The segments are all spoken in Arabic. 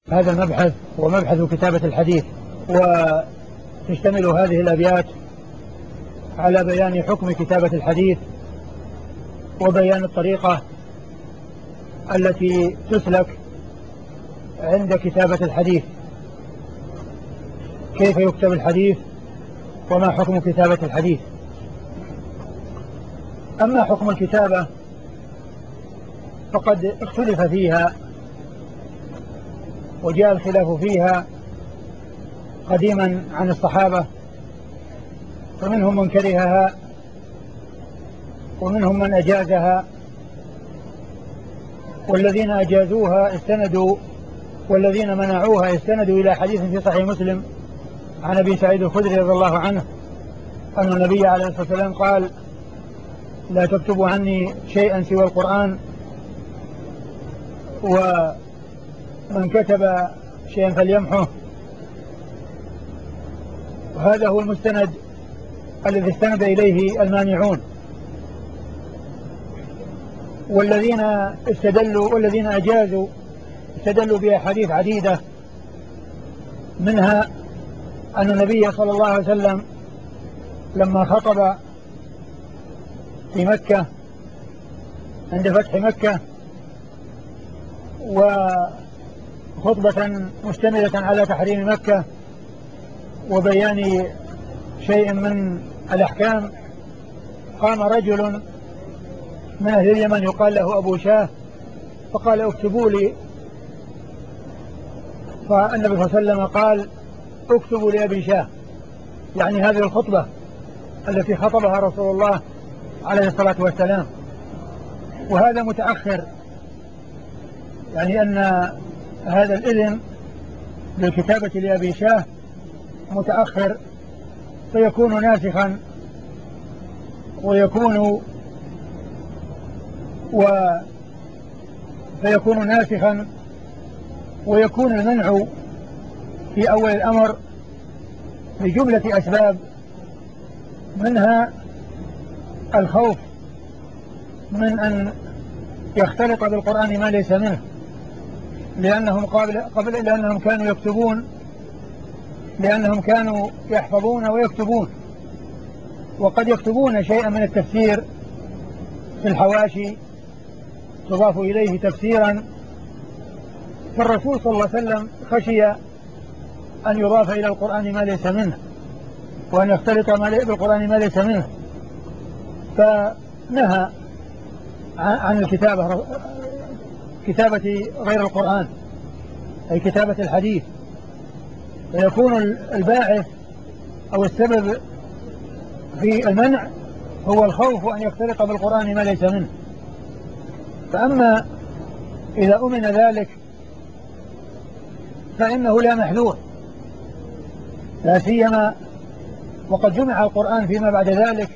هذا المبحث هو مبحث كتابة الحديث، وتشتمل هذه الأبيات على بيان حكم كتابة الحديث وبيان الطريقة التي تسلك عند كتابة الحديث، كيف يكتب الحديث وما حكم كتابة الحديث. أما حكم الكتابة فقد اختلف فيها وجاء الخلاف فيها قديما عن الصحابة، فمنهم من كرهها ومنهم من أجازها، والذين أجازوها استندوا والذين منعوها استندوا إلى حديث في صحيح مسلم عن أبي سعيد الخدري رضي الله عنه أن النبي عليه الصلاة والسلام قال: لا تكتبوا عني شيئا سوى القرآن، ومن كتب شيئا فليمحه. وهذا هو المستند الذي استند إليه المانعون. والذين استدلوا والذين أجازوا استدلوا بأحاديث عديدة، منها أن النبي صلى الله عليه وسلم لما خطب في مكة عند فتح مكة، وخطبة مشتملة على تحريم مكة وبيان شيء من الأحكام، قام رجل من أهل اليمن يقال له أبو شاه فقال: اكتبوا لي. فالنبي صلى الله عليه وسلم قال: اكتبوا لأبي شاه، يعني هذه الخطبة التي خطبها رسول الله عليه الصلاة والسلام. وهذا متأخر، يعني أن هذا الإذن بالكتابة لأبي شاه متأخر، فيكون ناسخا ويكون المنع في أول الأمر لجملة أسباب، منها الخوف من أن يختلط بالقرآن ما ليس منه، لأنهم كانوا يكتبون، لأنهم كانوا يحفظون ويكتبون، وقد يكتبون شيئا من التفسير في الحواشي تضاف إليه تفسيرا، فالرسول صلى الله عليه وسلم خشي أن يضاف إلى القرآن ما ليس منه وأن يختلط بالقرآن ما ليس منه، فنهى عن كتابة غير القرآن، أي كتابة الحديث. فيكون الباعث أو السبب في المنع هو الخوف أن يختلط بالقرآن ما ليس منه. فأما إذا أمن ذلك فإنه لا محذور، لا سيما وقد جمع القرآن فيما بعد ذلك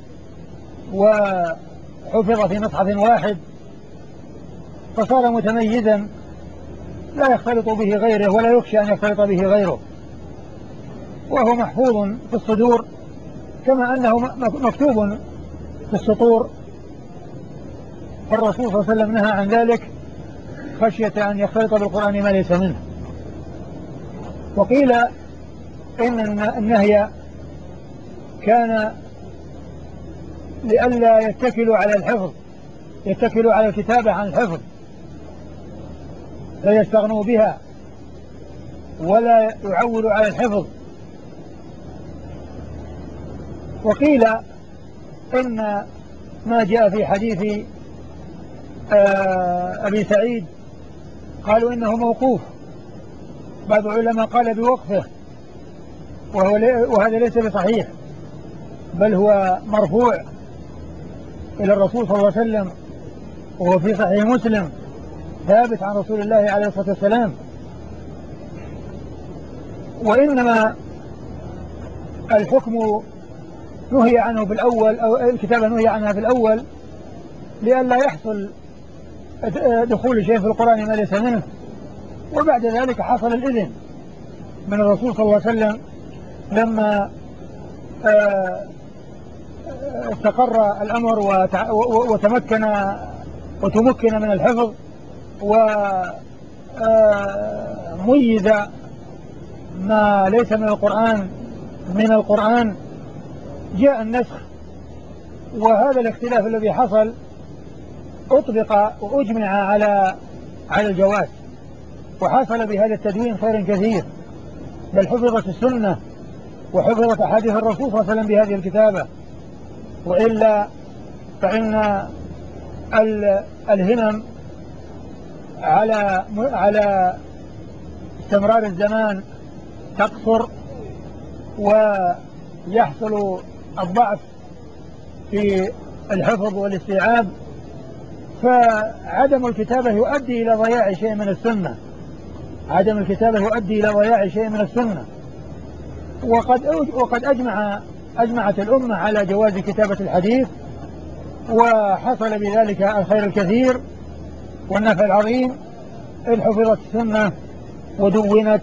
وحفظ في مصحف واحد، فصار متميزا لا يختلط به غيره ولا يخشى أن يختلط به غيره، وهو محفوظ في الصدور كما أنه مكتوب في السطور. فالرسول صلى الله عليه وسلم نهى عن ذلك خشية أن يختلط بالقرآن ما ليس منه. وقيل إن النهي كان لئلا يتكلوا على الحفظ، يتكلوا على الكتابة عن الحفظ فيستغنوا بها ولا يعولوا على الحفظ. وقيل إن ما جاء في حديث أبي سعيد قالوا إنه موقوف، بعض العلماء قال بوقفه، وهذا ليس بصحيح، بل هو مرفوع إلى الرسول صلى الله عليه وسلم، وهو في صحيح مسلم ثابت عن رسول الله عليه الصلاة والسلام. وإنما الحكم نهي عنه في الأول، أو الكتابة نهي عنها في الأول لئلا يحصل دخول شيء في القرآن ما ليس منه، وبعد ذلك حصل الإذن من الرسول صلى الله عليه وسلم لما استقر الأمر وتمكن من الحفظ ميز ما ليس من القرآن جاء النسخ. وهذا الاختلاف الذي حصل أطبق وأجمع على الجواز، وحصل بهذا التدوين خير كثير، بل حفظت السنة وحفظت أحاديث الرسول صلى الله عليه وسلم بهذه الكتابة. وإلا فإن الهمم على استمرار الزمان تقصر، ويحصل الضعف في الحفظ والاستيعاب، فعدم الكتابة يؤدي إلى ضياع شيء من السنة. عدم الكتابة يؤدي إلى ضياع شيء من السنة. وقد أجمعت الأمة على جواز كتابة الحديث، وحصل بذلك الخير الكثير والنفع العظيم، إذ حفظت السنة ودونت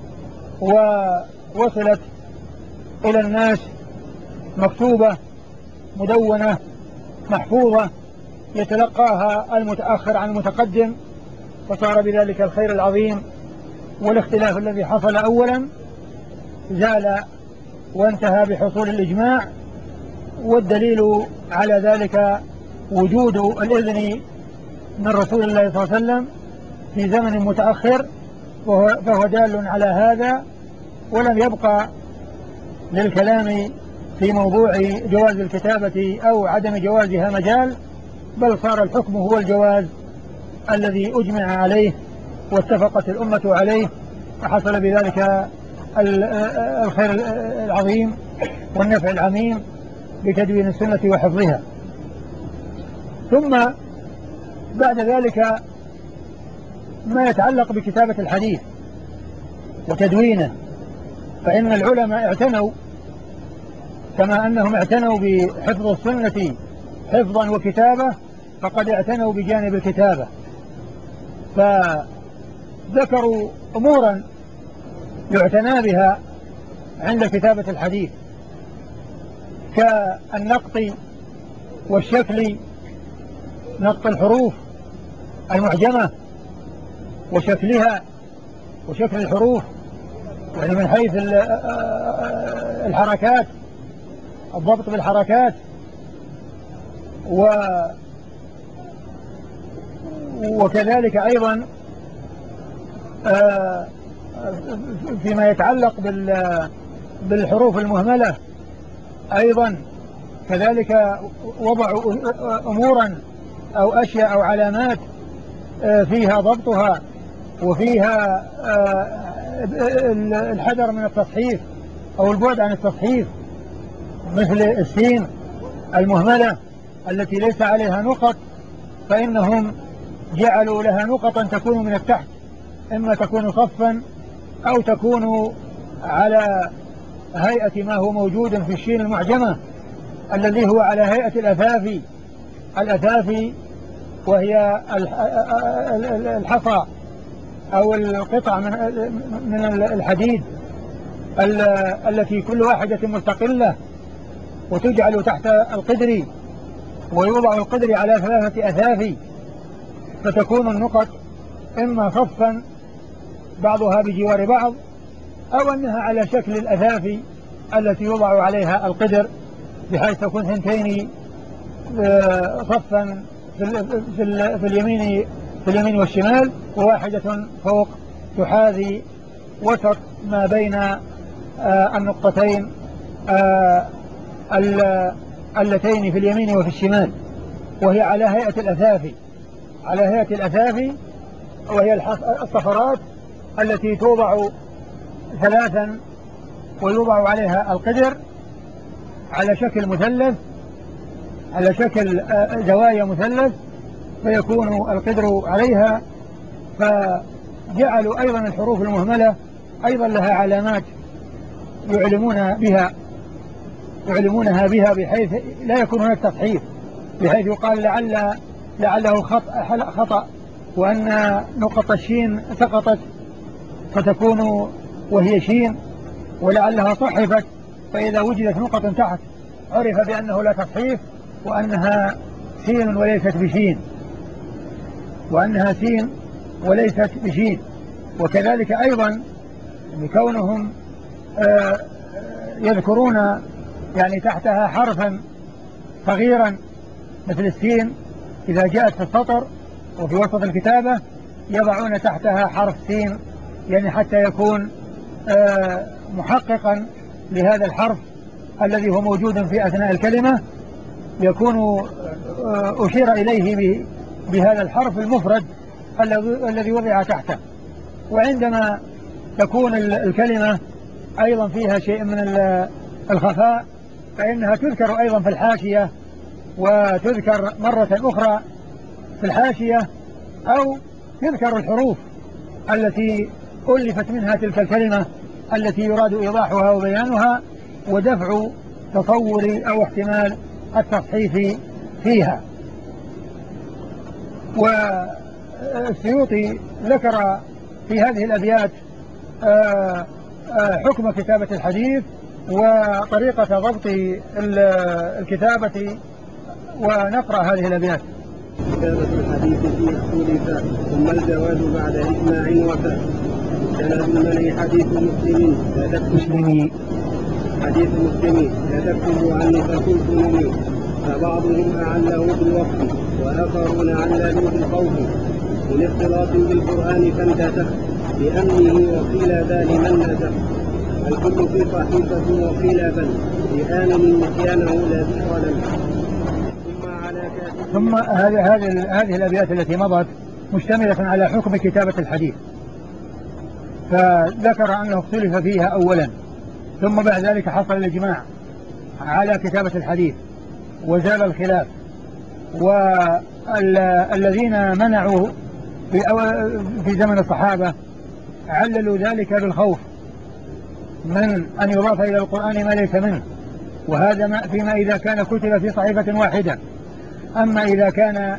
ووصلت إلى الناس مكتوبة مدونة محفوظة يتلقاها المتأخر عن المتقدم، فصار بذلك الخير العظيم. والاختلاف الذي حصل أولا زال وانتهى بحصول الإجماع، والدليل على ذلك وجود الإذن من رسول الله صلى الله عليه وسلم في زمن متأخر، فهو دال على هذا. ولم يبقى للكلام في موضوع جواز الكتابة أو عدم جوازها مجال، بل صار الحكم هو الجواز الذي أجمع عليه واتفقت الأمة عليه، وحصل بذلك الخير العظيم والنفع العميم بتدوين السنة وحفظها. ثم بعد ذلك ما يتعلق بكتابة الحديث وتدوينه، فإن العلماء اعتنوا كما أنهم اعتنوا بحفظ السنة حفظا وكتابة، فقد اعتنوا بجانب الكتابة، فذكروا أمورا يعتنى بها عند كتابة الحديث، كالنقط والشكل، نقط الحروف المعجمة وشكلها وشكل الحروف، يعني من حيث الحركات، الضبط بالحركات، وكذلك أيضا فيما يتعلق بالحروف المهملة أيضا كذلك وضعوا أمورا أو أشياء أو علامات فيها ضبطها وفيها الحذر من التصحيف أو البعد عن التصحيف، مثل السين المهملة التي ليس عليها نقط، فإنهم جعلوا لها نقطا تكون من التحت، إما تكون صفا أو تكون على هيئة ما هو موجود في الشين المعجمة الذي هو على هيئة الأثافي، وهي الحصى أو القطع من الحديد التي كل واحدة مستقلة، وتجعل تحت القدر، ويوضع القدر على 3 أثافي، فتكون النقط إما صفا بعضها بجوار بعض، أو أنها على شكل الأثافي التي يوضع عليها القدر، بحيث تكون 2 صفا في اليمين والشمال، وواحدة فوق تحاذي وسط ما بين النقطتين اللتين في اليمين وفي الشمال، وهي على هيئة الأثافي، وهي الصفرات التي توضع 3 ويوضع عليها القدر على شكل مثلث، على شكل زوايا مثلث، فيكون القدر عليها. فجعلوا أيضا الحروف المهملة أيضا لها علامات يعلمونها بها بحيث لا يكون هناك تصحيف، بحيث يقال لعله خطأ، وأن نقطة الشين سقطت فتكون وهي شين، ولعلها صحفت، فإذا وجدت نقطة تحت عرف بأنه لا تصحيف، وأنها سين وليست بشين، وأنها سين وليست بشين. وكذلك أيضا كونهم يذكرون يعني تحتها حرفا صغيرا مثل السين إذا جاءت في السطر وفي وسط الكتابة يضعون تحتها حرف سين، يعني حتى يكون محققا لهذا الحرف الذي هو موجود في أثناء الكلمة، يكون أشير إليه بهذا الحرف المفرد الذي وضع تحته. وعندما تكون الكلمة أيضا فيها شيء من الخفاء فإنها تذكر أيضا في الحاشية، وتذكر مرة أخرى في الحاشية، أو تذكر الحروف التي ألفت منها تلك الكلمة التي يراد إيضاحها وبيانها ودفع تصور أو احتمال التصحيف فيها. والسيوطي ذكر في هذه الأبيات حكم كتابة الحديث وطريقة ضبط الكتابة، ونقرأ هذه الأبيات. كتابة الحديث في اختلفا ثم الجواز بعد إجماع وفاء. سند المنع حديث مسلمين حديث مسلمين لا تكتب عني فقلت مني، فبعضهم أعله بالوقت وآخرون عللوا بالخوف من اختلاط بالقرآن فانتسخ بأمنه وقيل ذا لمن نسخ. الكل في صحيفة وقيل بل بآمن نسيانه لا ذكر له. ثم هذه الأبيات التي مضت مشتملة على حكم كتابة الحديث، فذكر أنه اختلف فيها أولا، ثم بعد ذلك حصل الإجماع على كتابة الحديث وزال الخلاف. والذين منعوا في زمن الصحابة عللوا ذلك بالخوف من أن يضاف إلى القرآن ما ليس منه، وهذا فيما إذا كان كتب في صحيفة واحدة. أما إذا كان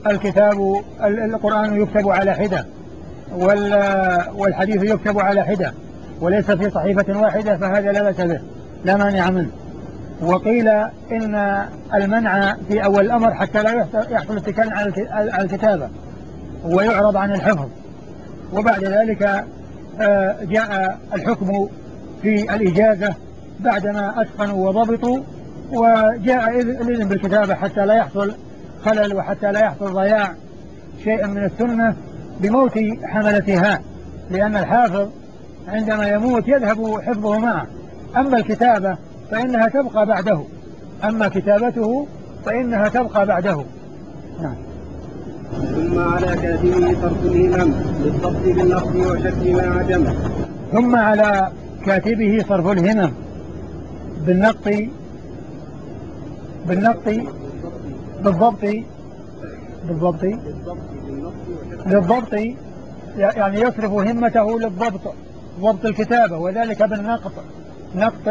القرآن يكتب على حدة والحديث يكتب على حدة وليس في صحيفة واحدة فهذا لا بأس به، لا مانع منه. وقيل إن المنع في أول الأمر حتى لا يحصل اتكال على الكتابة ويعرض عن الحفظ، وبعد ذلك جاء الحكم في الإجازة بعدما أتقنوا وضبطوا، وجاء الإذن بالكتابة حتى لا يحصل خلل وحتى لا يحصل ضياع شيء من السنة بموت حملتها، لأن الحافظ عندما يموت يذهب حفظه معه. أما الكتابة فإنها تبقى بعده، أما كتابته فإنها تبقى بعده. نعم. ثم على كاتبه صرف الهمم للضبط بالنقد وشك ما عجم. ثم على كاتبه صرف الهمم بالضبط يعني يصرف همته للضبط، ضبط الكتابة، وذلك بالنقط، نقط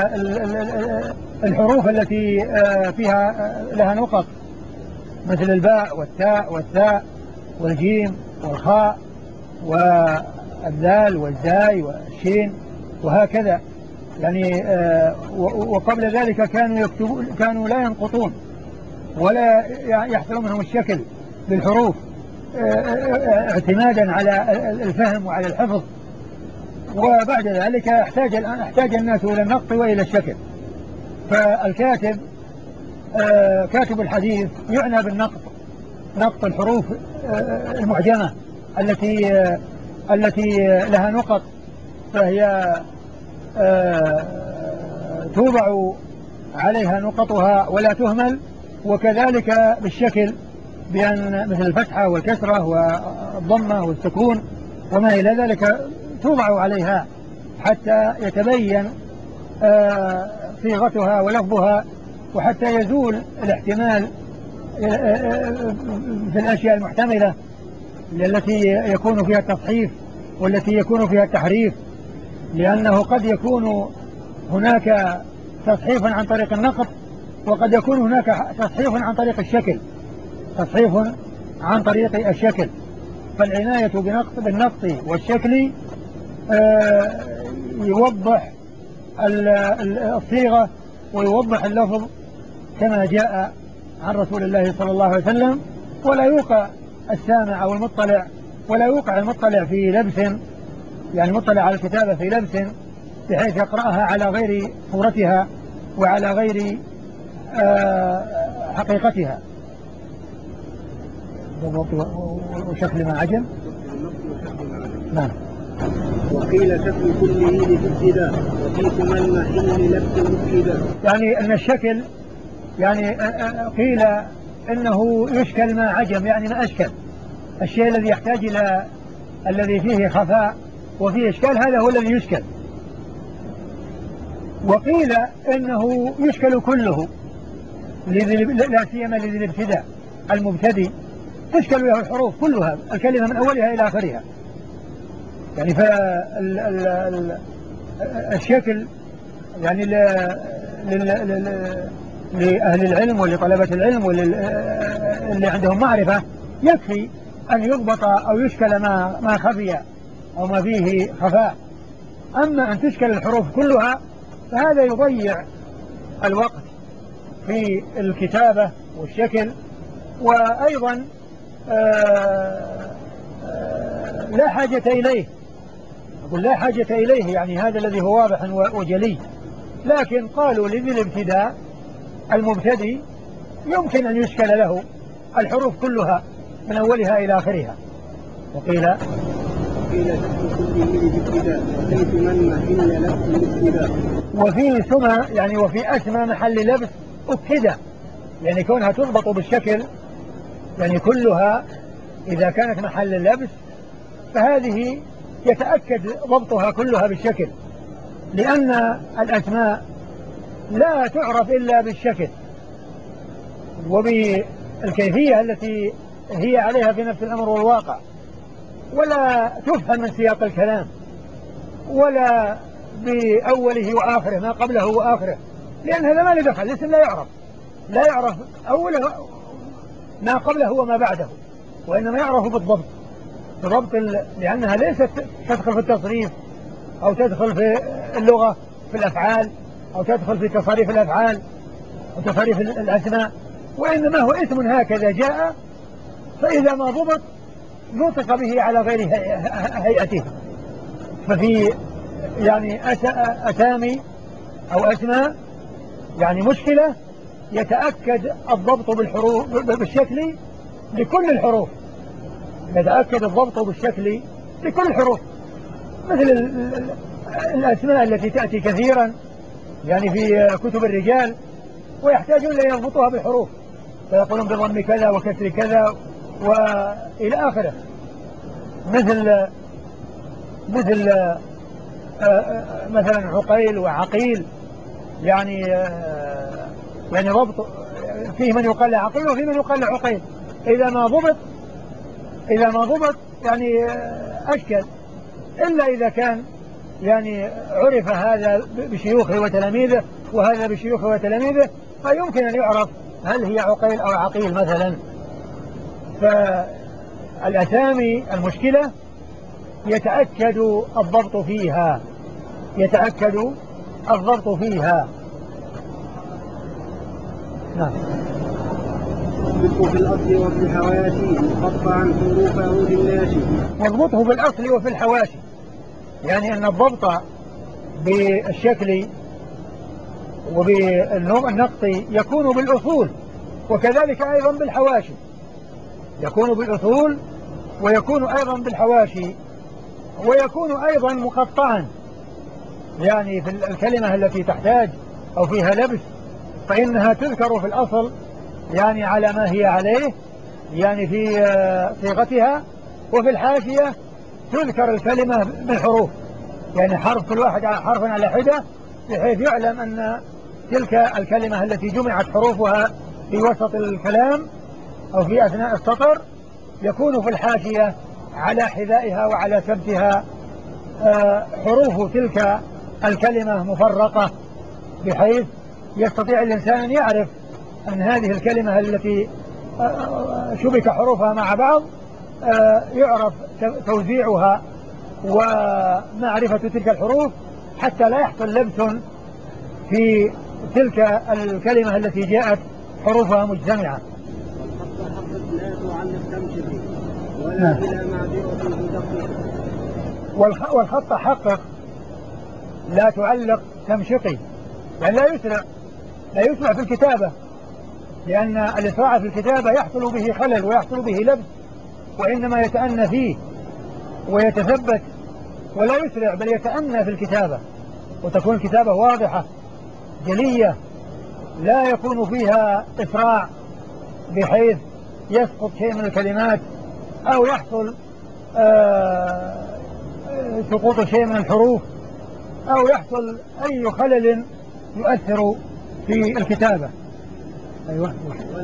الحروف التي فيها لها نقط مثل الباء والتاء والثاء والجيم والخاء والذال والزاي والشين وهكذا. يعني وقبل ذلك كانوا لا ينقطون ولا يحصل منهم الشكل بالحروف اعتمادا على الفهم وعلى الحفظ، وبعد ذلك احتاج الناس إلى النقط وإلى الشكل. فالكاتب كاتب الحديث يعنى بالنقط، نقط الحروف المعجمة التي لها نقط، فهي توضع عليها نقطها ولا تهمل، وكذلك بالشكل بأن مثل الفتحة والكسرة والضمة والسكون وما إلى ذلك توضع عليها حتى يتبين صيغتها ولفظها، وحتى يزول الاحتمال في الأشياء المحتملة التي يكون فيها التصحيف والتي يكون فيها التحريف، لأنه قد يكون هناك تصحيف عن طريق النقط، وقد يكون هناك تصحيف عن طريق الشكل، تصحيف عن طريق الشكل. فالعناية بالنقط والشكل يوضح الصيغة ويوضح اللفظ كما جاء عن رسول الله صلى الله عليه وسلم، ولا يوقع السامع أو المطلع ولا يوقع المطلع في لبس، يعني مطلع على الكتابة في لبس بحيث يقرأها على غير صورتها وعلى غير حقيقتها. وشكل ما عجم. نعم. وقيل شكل كله للابتداء وفيكم المحل لبس الابتداء. يعني أن الشكل يعني قيل إنه يشكل ما عجم، يعني ما أشكل الشيء الذي يحتاج إلى الذي فيه خفاء وفيه إشكال، هذا هو الذي يشكل. وقيل إنه يشكل كله لا سيما لذي الابتداء المبتدئ تشكل له الحروف كلها، الكلمة من أولها إلى آخرها. يعني فالشكل يعني لأهل العلم ولطلبة العلم واللي عندهم معرفة يكفي أن يضبط أو يشكل ما خفي أو ما فيه خفاء. أما أن تشكل الحروف كلها فهذا يضيع الوقت في الكتابة والشكل، وأيضا لا حاجة إليه. أقول لا حاجة إليه، يعني هذا الذي هو واضح وجلي. لكن قالوا لذي الابتداء المبتدئ يمكن أن يشكل له الحروف كلها من أولها إلى آخرها. وقيل شكل كله للابتداء وفي من محل لبس الابتداء. وفي ثم يعني وفي أسمى محل لبس ابتداء، يعني كونها تضبط بالشكل، يعني كلها إذا كانت محل اللبس فهذه يتأكد ضبطها كلها بالشكل، لأن الأسماء لا تعرف إلا بالشكل وبالكيفية التي هي عليها في نفس الأمر والواقع، ولا تفهم من سياق الكلام ولا بأوله وآخره ما قبله وآخره، لأن هذا ما له دخل. الاسم لا يعرف أوله ما قبله وما بعده، وإنما يعرف بالضبط لأنها ليست تدخل في التصريف أو تدخل في اللغة في الأفعال أو تدخل في تصاريف الأفعال أو تصاريف الأسماء، وإنما هو اسم هكذا جاء، فإذا ما ضبط نطق به على غير هيئته. ففي يعني أسامي أو أسماء يعني مشكلة يتأكد الضبط بالحروف بالشكل لكل الحروف، يتأكد الضبط بالشكل لكل الحروف، مثل الأسماء التي تأتي كثيرا يعني في كتب الرجال ويحتاجون ليضبطوها بالحروف، فيقولون بضم كذا وكسر كذا وإلى آخره، مثل مثلا عقيل وعقيل، يعني ضبط فيه من يقال له عقيل وفيه من يقال له عقيل. إذا ما ضبط يعني أشكل، إلا إذا كان يعني عرف هذا بشيوخه وتلاميذه وهذا بشيوخه وتلاميذه، فيمكن أن يعرف هل هي عقيل أو عقيل مثلا. فالأسامي المشكلة يتأكد الضبط فيها. نعم. واضبطه في الأصل وفي الحواشي مقطعا حروفه للناشي. واضبطه في الأصل وفي الحواشي، يعني أن الضبط بالشكل وبالنقط يكون بالأصول، وكذلك أيضا بالحواشي، يكون بالأصول ويكون أيضا بالحواشي، ويكون أيضا مقطعا، يعني في الكلمة التي تحتاج أو فيها لبس فإنها تذكر في الأصل يعني على ما هي عليه، يعني في صيغتها، وفي الحاشية تذكر الكلمة بالحروف، يعني حرف كل واحد حرف على حدة، بحيث يعلم أن تلك الكلمة التي جمعت حروفها في وسط الكلام أو في أثناء السطر يكون في الحاشية على حذائها وعلى سبتها حروف تلك الكلمة مفرقة، بحيث يستطيع الإنسان أن يعرف أن هذه الكلمة التي شبك حروفها مع بعض يعرف توزيعها ومعرفة تلك الحروف، حتى لا يحصل لبس في تلك الكلمة التي جاءت حروفها مجتمعة. ولا بلا معذرة تدقق. والخط حقق لا تعلق تمشقي، يعني لا يسرع في الكتابة، لأن الإسراع في الكتابة يحصل به خلل ويحصل به لبس، وإنما يتأنى فيه ويتثبت ولا يسرع، بل يتأنى في الكتابة، وتكون الكتابة واضحة جلية لا يكون فيها إسراع بحيث يسقط شيء من الكلمات أو يحصل سقوط شيء من الحروف أو يحصل أي خلل يؤثر في الكتابة. أيوة.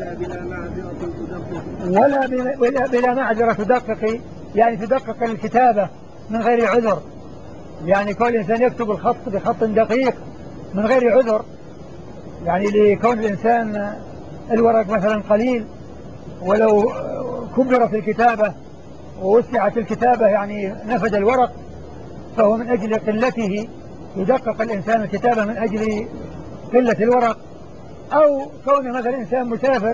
ولا بلا معذرة تدقق، يعني تدقق الكتابة من غير عذر، يعني كل إنسان يكتب الخط بخط دقيق من غير عذر، يعني لكون الإنسان الورق مثلا قليل ولو كبرت الكتابة ووسعت الكتابة يعني نفد الورق، فهو من أجل قلته يدقق الإنسان الكتابة من أجل قلة الورق، أو كون مثلا إنسان مسافر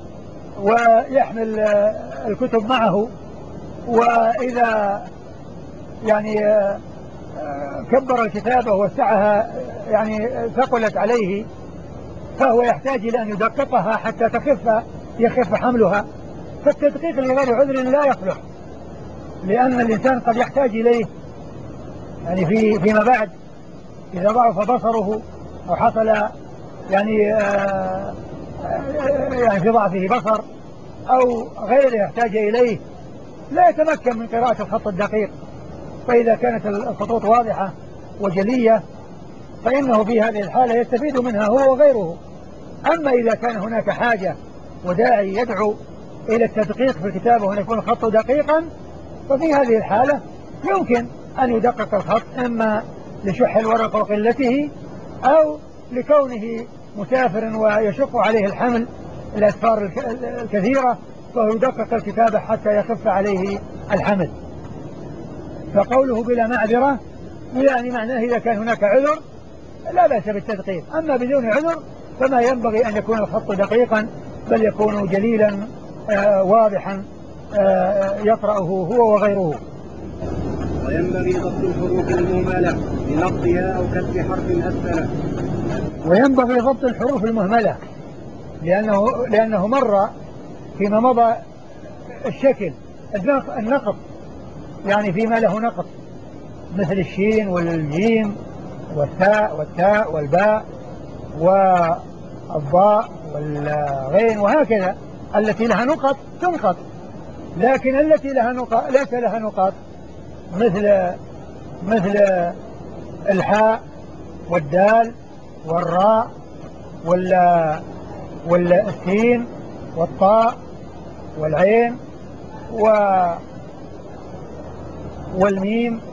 ويحمل الكتب معه، وإذا يعني كبر الكتابة ووسعها يعني ثقلت عليه، فهو يحتاج إلى أن يدققها حتى يخف حملها، فالتدقيق لغير عذر لا يصلح، لأن الإنسان قد يحتاج إليه يعني فيما بعد إذا ضعف بصره أو حصل يعني في ضعفه بصر أو غيره يحتاج إليه، لا يتمكن من قراءة الخط الدقيق. فإذا كانت الخطوط واضحة وجلية فإنه في هذه الحالة يستفيد منها هو وغيره. أما إذا كان هناك حاجة وداعي يدعو إلى التدقيق في الكتابة وأن يكون الخط دقيقا، ففي هذه الحالة يمكن أن يدقق الخط، إما لشح الورق وقلته أو لكونه مسافر ويشق عليه الحمل الأسفار الكثيرة، فهو يدقق الكتابة حتى يخف عليه الحمل. فقوله بلا معذرة يعني معناه إذا كان هناك عذر لا بأس بالتدقيق، أما بدون عذر فما ينبغي أن يكون الخط دقيقا، بل يكون جليلا واضحا يقرأه هو وغيره. وينبغي ضبط الحروف المهملة بنقصها أو كسر حرف أسفل. وينبغي ضبط الحروف المهملة لأنه مر فيما مضى الشكل النقط، يعني فيما له نقط مثل الشين والجيم والتاء والباء والضاء والغين وهكذا، التي لها نقط تنقط، لكن التي لها نقط ليس لها نقط مثل الحاء والدال والراء والسين والطاء والعين والميم،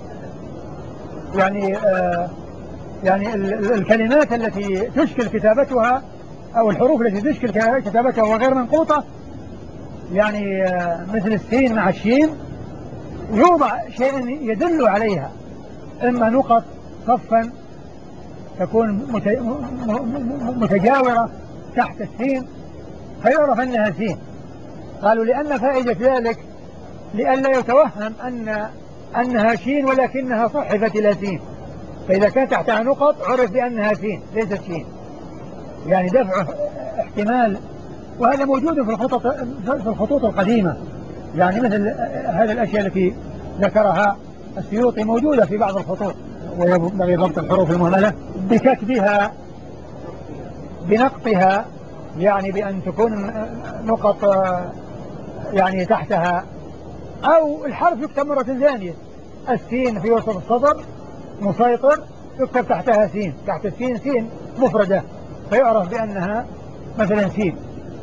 يعني الكلمات التي تشكل كتابتها أو الحروف التي تشكل كتابتها وغير منقوطة، يعني مثل السين مع الشين يوضع شيء يدل عليها، إما نقط صفا تكون متجاورة تحت السين فيعرف أنها سين. قالوا لأن فائدة ذلك لئلا يتوهم أنها شين ولكنها صحفت إلى سين، فإذا كان تحتها نقط عرف بأنها سين ليست شين، يعني دفع احتمال. وهذا موجود في الخطوط القديمة، يعني مثل هذه الأشياء التي ذكرها السيوطي موجودة في بعض الخطوط. وينبغي ضبط الحروف المهملة بكتبها بنقطها، يعني بأن تكون نقط يعني تحتها، أو الحرف يكتب مرة ثانية، السين في وسط السطر مسيطر يكتب تحتها سين، تحت السين سين مفردة فيعرف بأنها مثلا سين.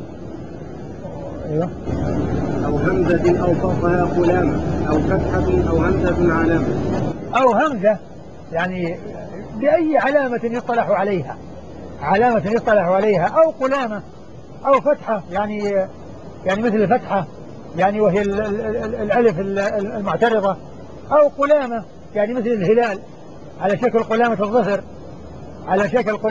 أيوة. أو همزة أو فوقها قلامة أو فتحة أو همزة علامة. أو همزة يعني بأي علامة يصطلح عليها، علامة يصطلح عليها، أو قلامة أو فتحة يعني مثل الفتحة يعني وهي الألف المعترضة، أو قلامة يعني مثل الهلال على شكل قلامة الظفر، على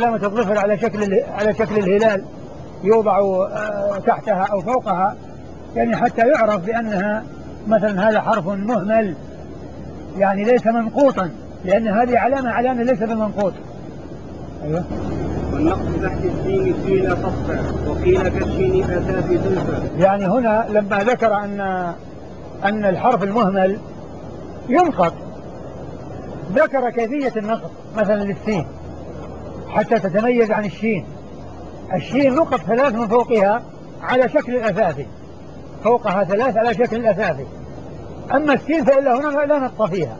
شكل الهلال يوضع تحتها أو فوقها، يعني حتى يعرف بأنها مثلا هذا حرف مهمل يعني ليس منقوطا، لأن هذه علامة ليس بالمنقوط. أيوة. والنقص تحت السين قيل صفا وقيل كالشين أتى في زلفا. يعني هنا لما ذكر أن الحرف المهمل ينقط، ذكر كيفية النقط مثلا للسين حتى تتميز عن الشين. الشين نقط 3 من فوقها على شكل الأثاثي، فوقها 3 على شكل الأثاثي، أما السين فإلا هنا لا نقط فيها.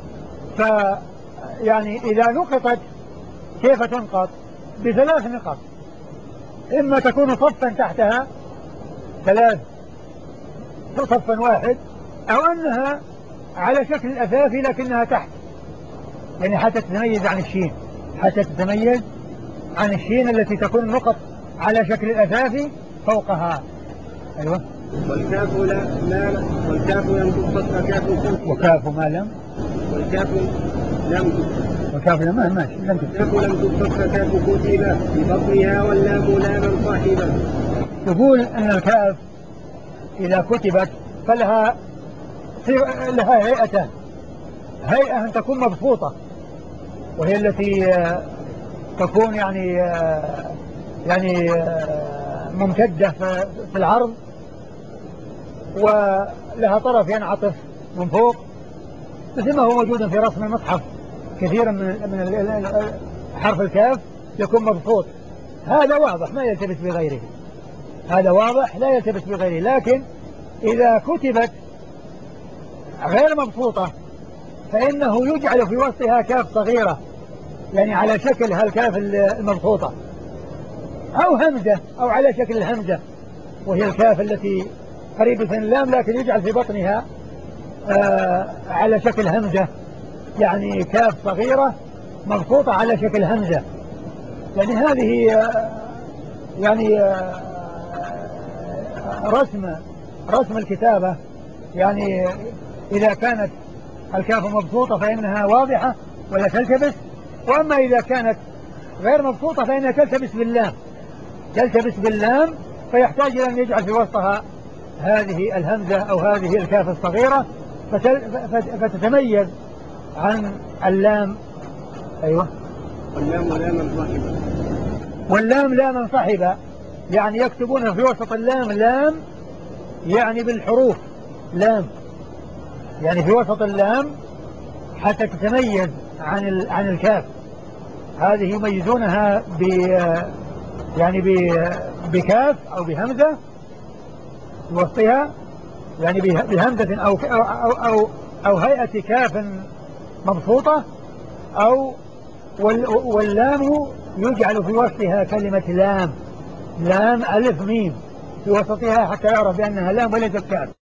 يعني إذا نقطت كيف تنقط؟ ب3 نقط، إما تكون صفا تحتها 3 صفا واحد، أو أنها على شكل الأثاثي لكنها تحت، يعني حتى تتميز عن الشين، حتى تتميز عن الشين التي تكون النقط على شكل الأثاثي فوقها. أيوة. والكاف لم تبسط فكاف كتبت. وكاف ما لم والكاف لم تبسط. وكاف لم ماشي لم تبسط. والكاف لم تبسط فكاف كتبت ببطنها واللام لاما صاحبة. تقول أن الكاف إذا كتبت فلها هيئتان: هيئة أن تكون مبسوطة وهي التي تكون يعني ممتدة في العرض، ولها طرف ينعطف من فوق، مثل ما هو موجود في رسم المصحف. كثيرا من حرف الكاف يكون مبسوط، هذا واضح ما يلتبس بغيره، هذا واضح لا يلتبس بغيره. لكن إذا كتبت غير مبسوطة فإنه يجعل في وسطها كاف صغيرة، يعني على شكل هالكاف المبسوطة، أو همزة، أو على شكل الهمزة وهي الكاف التي قريبة من اللام، لكن يجعل في بطنها على شكل همزة، يعني كاف صغيرة مبسوطة على شكل همزة. يعني هذه يعني رسم الكتابة. يعني إذا كانت الكاف مبسوطة فإنها واضحة ولا تلتبس، وأما إذا كانت غير مبسوطة فإنها تلتبس باللام، فيحتاج إلى أن يجعل في وسطها هذه الهمزة أو هذه الكاف الصغيرة فتتميز عن اللام. أيوة. واللام لاما صاحبة، يعني يكتبون في وسط اللام لام، يعني بالحروف لام، يعني في وسط اللام حتى تتميز عن الكاف. هذه يميزونها يعني بكاف أو بهمزة في وسطها، يعني بهمزة أو هيئة كاف مبسوطة، واللام يجعل في وسطها كلمة لام ألف ميم في وسطها حتى يعرف بأنها لام وليست كاف.